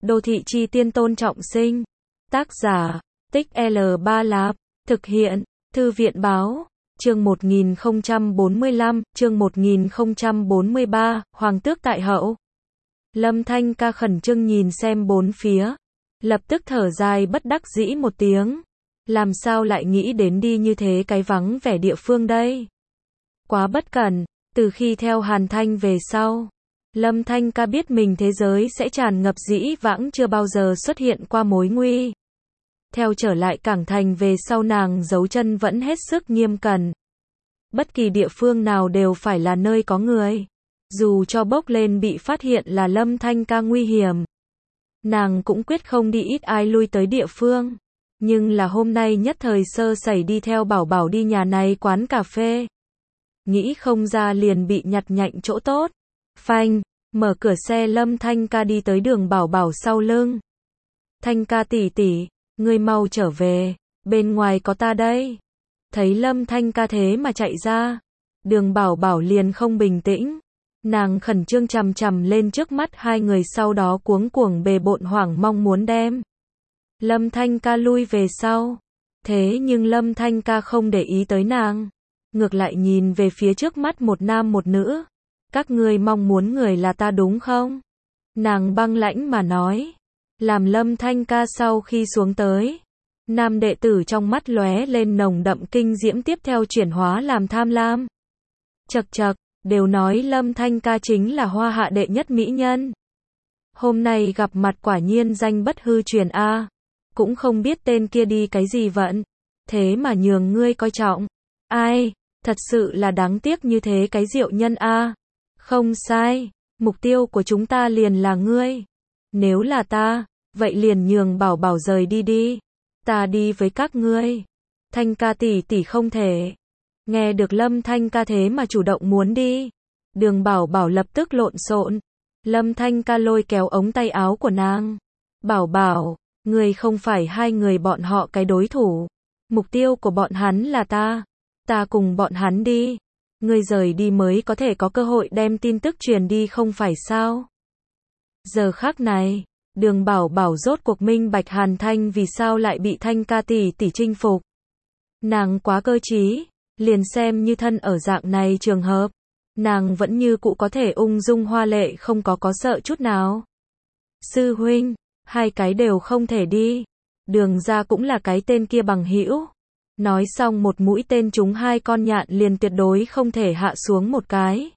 Đô thị chi tiên Tôn Trọng Sinh. Tác giả, Tích L3 Lạp. Thực hiện, Thư viện báo. Chương 1045, chương 1043, Hoàng tước tại hậu. Lâm Thanh Ca khẩn trương nhìn xem bốn phía. Lập tức thở dài bất đắc dĩ một tiếng. Làm sao lại nghĩ đến đi như thế cái vắng vẻ địa phương đây? Quá bất cẩn, từ khi theo Hàn Thanh về sau. Lâm Thanh Ca biết mình thế giới sẽ tràn ngập dĩ vãng chưa bao giờ xuất hiện qua mối nguy. Theo trở lại Cảng Thành về sau nàng giấu chân vẫn hết sức nghiêm cẩn. Bất kỳ địa phương nào đều phải là nơi có người. Dù cho bốc lên bị phát hiện là Lâm Thanh Ca nguy hiểm. Nàng cũng quyết không đi ít ai lui tới địa phương. Nhưng là hôm nay nhất thời sơ sẩy đi theo Bảo Bảo đi nhà này quán cà phê. Nghĩ không ra liền bị nhặt nhạnh chỗ tốt. Phanh, mở cửa xe Lâm Thanh Ca đi tới Đường Bảo Bảo sau lưng. Thanh Ca tỷ tỷ, ngươi mau trở về, bên ngoài có ta đây. Thấy Lâm Thanh Ca thế mà chạy ra. Đường Bảo Bảo liền không bình tĩnh. Nàng khẩn trương chằm chằm lên trước mắt hai người sau đó cuống cuồng bề bộn hoảng mong muốn đem Lâm Thanh Ca lui về sau. Thế nhưng Lâm Thanh Ca không để ý tới nàng. Ngược lại nhìn về phía trước mắt một nam một nữ. Các ngươi mong muốn người là ta đúng không? Nàng băng lãnh mà nói. Làm Lâm Thanh Ca sau khi xuống tới. Nam đệ tử trong mắt lóe lên nồng đậm kinh diễm tiếp theo chuyển hóa làm tham lam. Chậc chậc, đều nói Lâm Thanh Ca chính là hoa hạ đệ nhất mỹ nhân. Hôm nay gặp mặt quả nhiên danh bất hư truyền a. Cũng không biết tên kia đi cái gì vận. Thế mà nhường ngươi coi trọng. Ai, thật sự là đáng tiếc như thế cái diệu nhân a. Không sai, mục tiêu của chúng ta liền là ngươi. Nếu là ta, vậy liền nhường Bảo Bảo rời đi đi. Ta đi với các ngươi. Thanh Ca tỷ tỷ không thể. Nghe được Lâm Thanh Ca thế mà chủ động muốn đi. Đường Bảo Bảo lập tức lộn xộn. Lâm Thanh Ca lôi kéo ống tay áo của nàng. Bảo Bảo, ngươi không phải hai người bọn họ cái đối thủ. Mục tiêu của bọn hắn là ta. Ta cùng bọn hắn đi. Ngươi rời đi mới có thể có cơ hội đem tin tức truyền đi không phải sao? Giờ khắc này, Đường Bảo Bảo rốt cuộc minh bạch Hàn Thanh vì sao lại bị Thanh Ca tỷ tỷ chinh phục. Nàng quá cơ trí, liền xem như thân ở dạng này trường hợp, nàng vẫn như cũ có thể ung dung hoa lệ không có sợ chút nào. Sư huynh, hai cái đều không thể đi. Đường ra cũng là cái tên kia bằng hữu. Nói xong một mũi tên trúng hai con nhạn liền tuyệt đối không thể hạ xuống một cái.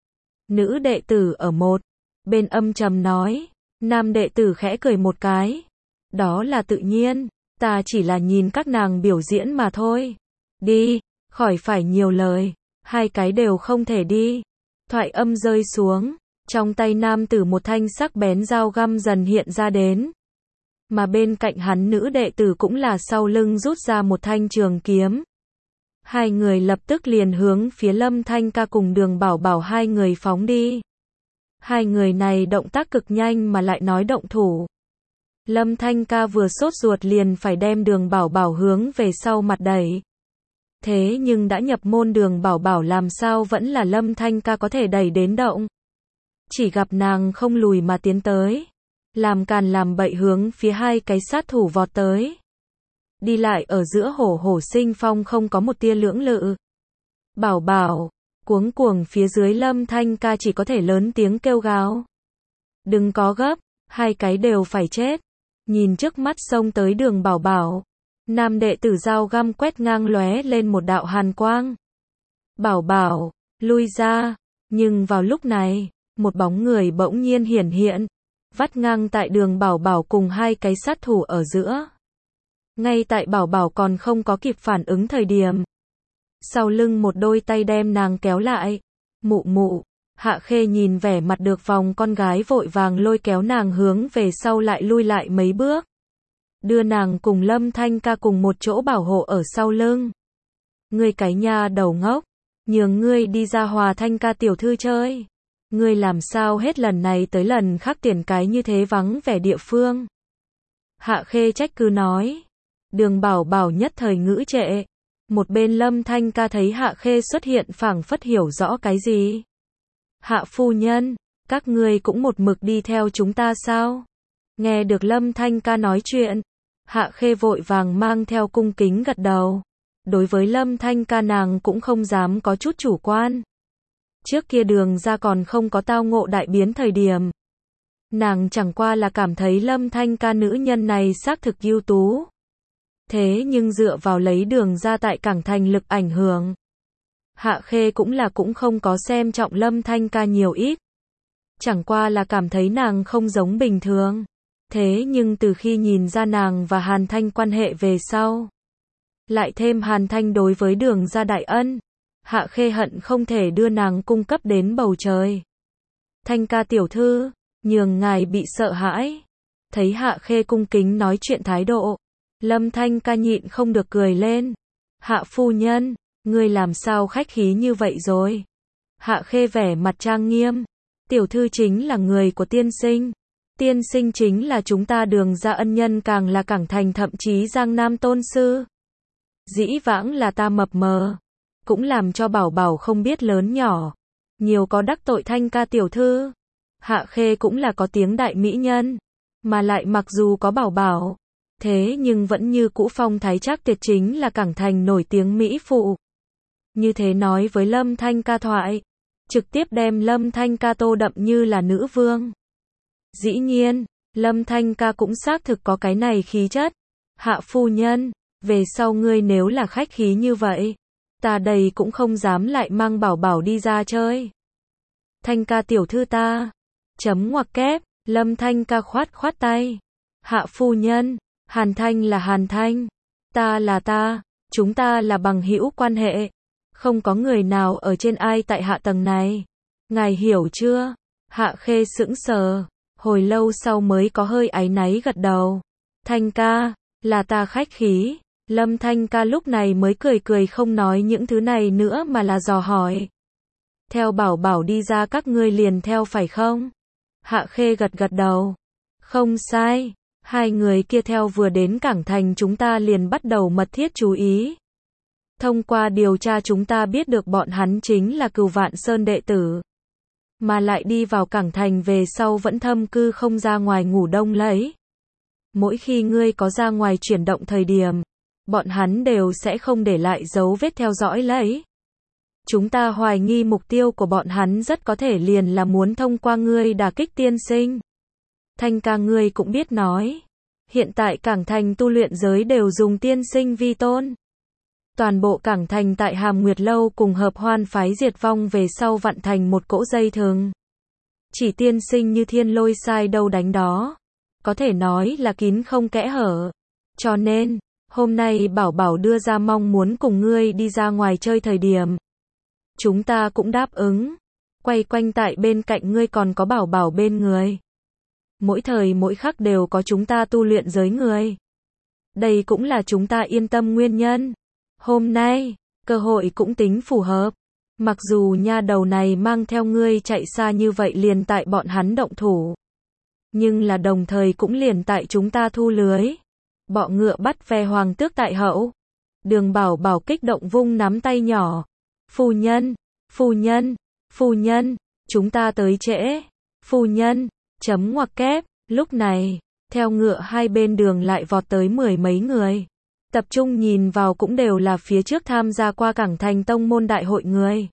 Nữ đệ tử ở một bên âm trầm nói. Nam đệ tử khẽ cười một cái. Đó là tự nhiên, ta chỉ là nhìn các nàng biểu diễn mà thôi. Đi, khỏi phải nhiều lời, hai cái đều không thể đi. Thoại âm rơi xuống, trong tay nam tử một thanh sắc bén dao găm dần hiện ra đến. Mà bên cạnh hắn nữ đệ tử cũng là sau lưng rút ra một thanh trường kiếm. Hai người lập tức liền hướng phía Lâm Thanh Ca cùng Đường Bảo Bảo hai người phóng đi. Hai người này động tác cực nhanh mà lại nói động thủ. Lâm Thanh Ca vừa sốt ruột liền phải đem Đường Bảo Bảo hướng về sau mặt đẩy. Thế nhưng đã nhập môn Đường Bảo Bảo làm sao vẫn là Lâm Thanh Ca có thể đẩy đến động. Chỉ gặp nàng không lùi mà tiến tới. Làm càn làm bậy hướng phía hai cái sát thủ vọt tới. Đi lại ở giữa hổ hổ sinh phong không có một tia lưỡng lự. Bảo Bảo, cuống cuồng phía dưới Lâm Thanh Ca chỉ có thể lớn tiếng kêu gào. Đừng có gấp, hai cái đều phải chết. Nhìn trước mắt xông tới Đường Bảo Bảo. Nam đệ tử dao găm quét ngang lóe lên một đạo hàn quang. Bảo Bảo, lui ra. Nhưng vào lúc này, một bóng người bỗng nhiên hiển hiện. Vắt ngang tại Đường Bảo Bảo cùng hai cái sát thủ ở giữa. Ngay tại Bảo Bảo còn không có kịp phản ứng thời điểm. Sau lưng một đôi tay đem nàng kéo lại. Mụ mụ, Hạ Khê nhìn vẻ mặt được vòng con gái vội vàng lôi kéo nàng hướng về sau lại lui lại mấy bước. Đưa nàng cùng Lâm Thanh Ca cùng một chỗ bảo hộ ở sau lưng. Ngươi cái nha đầu ngốc, nhường ngươi đi ra Hòa Thanh Ca tiểu thư chơi. Ngươi làm sao hết lần này tới lần khác tiền cái như thế vắng vẻ địa phương. Hạ Khê trách cứ nói. Đường Bảo Bảo nhất thời ngữ trệ. Một bên Lâm Thanh Ca thấy Hạ Khê xuất hiện phảng phất hiểu rõ cái gì. Hạ phu nhân, các ngươi cũng một mực đi theo chúng ta sao? Nghe được Lâm Thanh ca nói chuyện, Hạ Khê vội vàng mang theo cung kính gật đầu. Đối với Lâm Thanh ca nàng cũng không dám có chút chủ quan. Trước kia Đường ra còn không có tao ngộ đại biến thời điểm. Nàng chẳng qua là cảm thấy Lâm Thanh ca nữ nhân này xác thực ưu tú. Thế nhưng dựa vào lấy Đường ra tại Cảng Thành lực ảnh hưởng, Hạ Khê cũng không có xem trọng Lâm Thanh ca nhiều ít. Chẳng qua là cảm thấy nàng không giống bình thường. Thế nhưng từ khi nhìn ra nàng và Hàn Thanh quan hệ về sau, lại thêm Hàn Thanh đối với Đường ra đại ân, Hạ Khê hận không thể đưa nàng cung cấp đến bầu trời. Thanh ca tiểu thư, nhường ngài bị sợ hãi. Thấy Hạ Khê cung kính nói chuyện thái độ, Lâm Thanh ca nhịn không được cười lên. Hạ phu nhân, ngươi làm sao khách khí như vậy rồi? Hạ Khê vẻ mặt trang nghiêm. Tiểu thư chính là người của tiên sinh. Tiên sinh chính là chúng ta Đường ra ân nhân, càng là Cảng Thành thậm chí Giang Nam tôn sư. Dĩ vãng là ta mập mờ, cũng làm cho Bảo Bảo không biết lớn nhỏ, nhiều có đắc tội Thanh ca tiểu thư. Hạ Khê cũng là có tiếng đại mỹ nhân, mà lại mặc dù có Bảo Bảo, thế nhưng vẫn như cũ phong thái chắc tuyệt, chính là Cảng Thành nổi tiếng mỹ phụ. Như thế nói với Lâm Thanh ca thoại, trực tiếp đem Lâm Thanh ca tô đậm như là nữ vương. Dĩ nhiên, Lâm Thanh ca cũng xác thực có cái này khí chất. Hạ phu nhân, về sau ngươi nếu là khách khí như vậy, ta đây cũng không dám lại mang Bảo Bảo đi ra chơi. Thanh ca tiểu thư ta, chấm ngoặc kép, Lâm Thanh ca khoát khoát tay. Hạ phu nhân, Hàn Thanh là Hàn Thanh, ta là ta, chúng ta là bằng hữu quan hệ, không có người nào ở trên ai tại hạ tầng này. Ngài hiểu chưa? Hạ Khê sững sờ, hồi lâu sau mới có hơi áy náy gật đầu. Thanh ca, là ta khách khí. Lâm Thanh ca lúc này mới cười cười không nói những thứ này nữa mà là dò hỏi. Theo Bảo Bảo đi ra các ngươi liền theo phải không? Hạ Khê gật gật đầu. Không sai, hai người kia theo vừa đến Cảng Thành chúng ta liền bắt đầu mật thiết chú ý. Thông qua điều tra chúng ta biết được bọn hắn chính là Cửu Vạn Sơn đệ tử. Mà lại đi vào Cảng Thành về sau vẫn thâm cư không ra ngoài ngủ đông lấy. Mỗi khi ngươi có ra ngoài chuyển động thời điểm, bọn hắn đều sẽ không để lại dấu vết theo dõi lấy. Chúng ta hoài nghi mục tiêu của bọn hắn rất có thể liền là muốn thông qua ngươi đả kích tiên sinh. Thanh ca ngươi cũng biết nói, hiện tại Cảng Thành tu luyện giới đều dùng tiên sinh vi tôn. Toàn bộ Cảng Thành tại Hàm Nguyệt Lâu cùng Hợp Hoan phái diệt vong về sau vặn thành một cỗ dây thừng. Chỉ tiên sinh như thiên lôi sai đâu đánh đó, có thể nói là kín không kẽ hở. Cho nên, hôm nay Bảo Bảo đưa ra mong muốn cùng ngươi đi ra ngoài chơi thời điểm, chúng ta cũng đáp ứng. Quay quanh tại bên cạnh ngươi còn có Bảo Bảo bên người. Mỗi thời mỗi khắc đều có chúng ta tu luyện giới người. Đây cũng là chúng ta yên tâm nguyên nhân. Hôm nay, cơ hội cũng tính phù hợp. Mặc dù nha đầu này mang theo ngươi chạy xa như vậy liền tại bọn hắn động thủ, nhưng là đồng thời cũng liền tại chúng ta thu lưới. Bọ ngựa bắt ve hoàng tước tại hậu. Đường Bảo Bảo kích động vung nắm tay nhỏ. Phu nhân, phu nhân, phu nhân, chúng ta tới trễ. Phu nhân, chấm ngoặc kép. Lúc này, theo ngựa hai bên đường lại vọt tới 10 mấy người. Tập trung nhìn vào cũng đều là phía trước tham gia qua Cảng Thành tông môn đại hội người.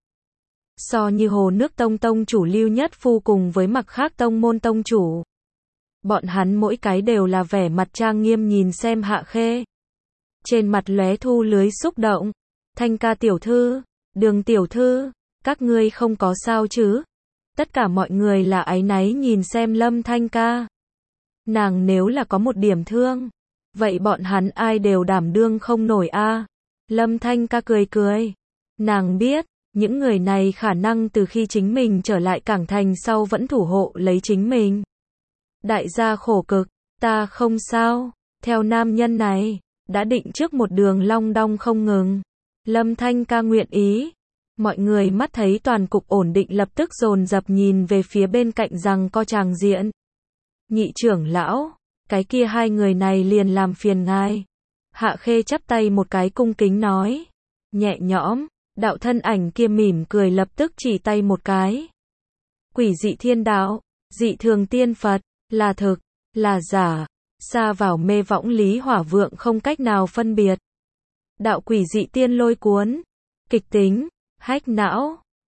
So như Hồ Nước Tông tông chủ Lưu Nhất Phu cùng với mặc khác tông môn tông chủ. Bọn hắn mỗi cái đều là vẻ mặt trang nghiêm nhìn xem Hạ Khê. Trên mặt lóe thu lưới xúc động. Thanh ca tiểu thư, Đường tiểu thư, các ngươi không có sao chứ? Tất cả mọi người là áy náy nhìn xem Lâm Thanh ca. Nàng nếu là có một điểm thương, vậy bọn hắn ai đều đảm đương không nổi a. Lâm Thanh ca cười cười. Nàng biết, những người này khả năng từ khi chính mình trở lại Cảng Thành sau vẫn thủ hộ lấy chính mình. Đại gia khổ cực, ta không sao. Theo nam nhân này, đã định trước một đường long đong không ngừng. Lâm Thanh ca nguyện ý. Mọi người mắt thấy toàn cục ổn định lập tức dồn dập nhìn về phía bên cạnh rằng co tràng diện. Nhị trưởng lão, cái kia hai người này liền làm phiền ngài. Hạ Khê chắp tay một cái cung kính nói. Nhẹ nhõm, đạo thân ảnh kia mỉm cười lập tức chỉ tay một cái. Quỷ dị thiên đạo, dị thường tiên Phật, là thực. là giả, sa vào mê võng Lý Hỏa Vượng không cách nào phân biệt. Đạo quỷ dị tiên lôi cuốn, kịch tính, hách não,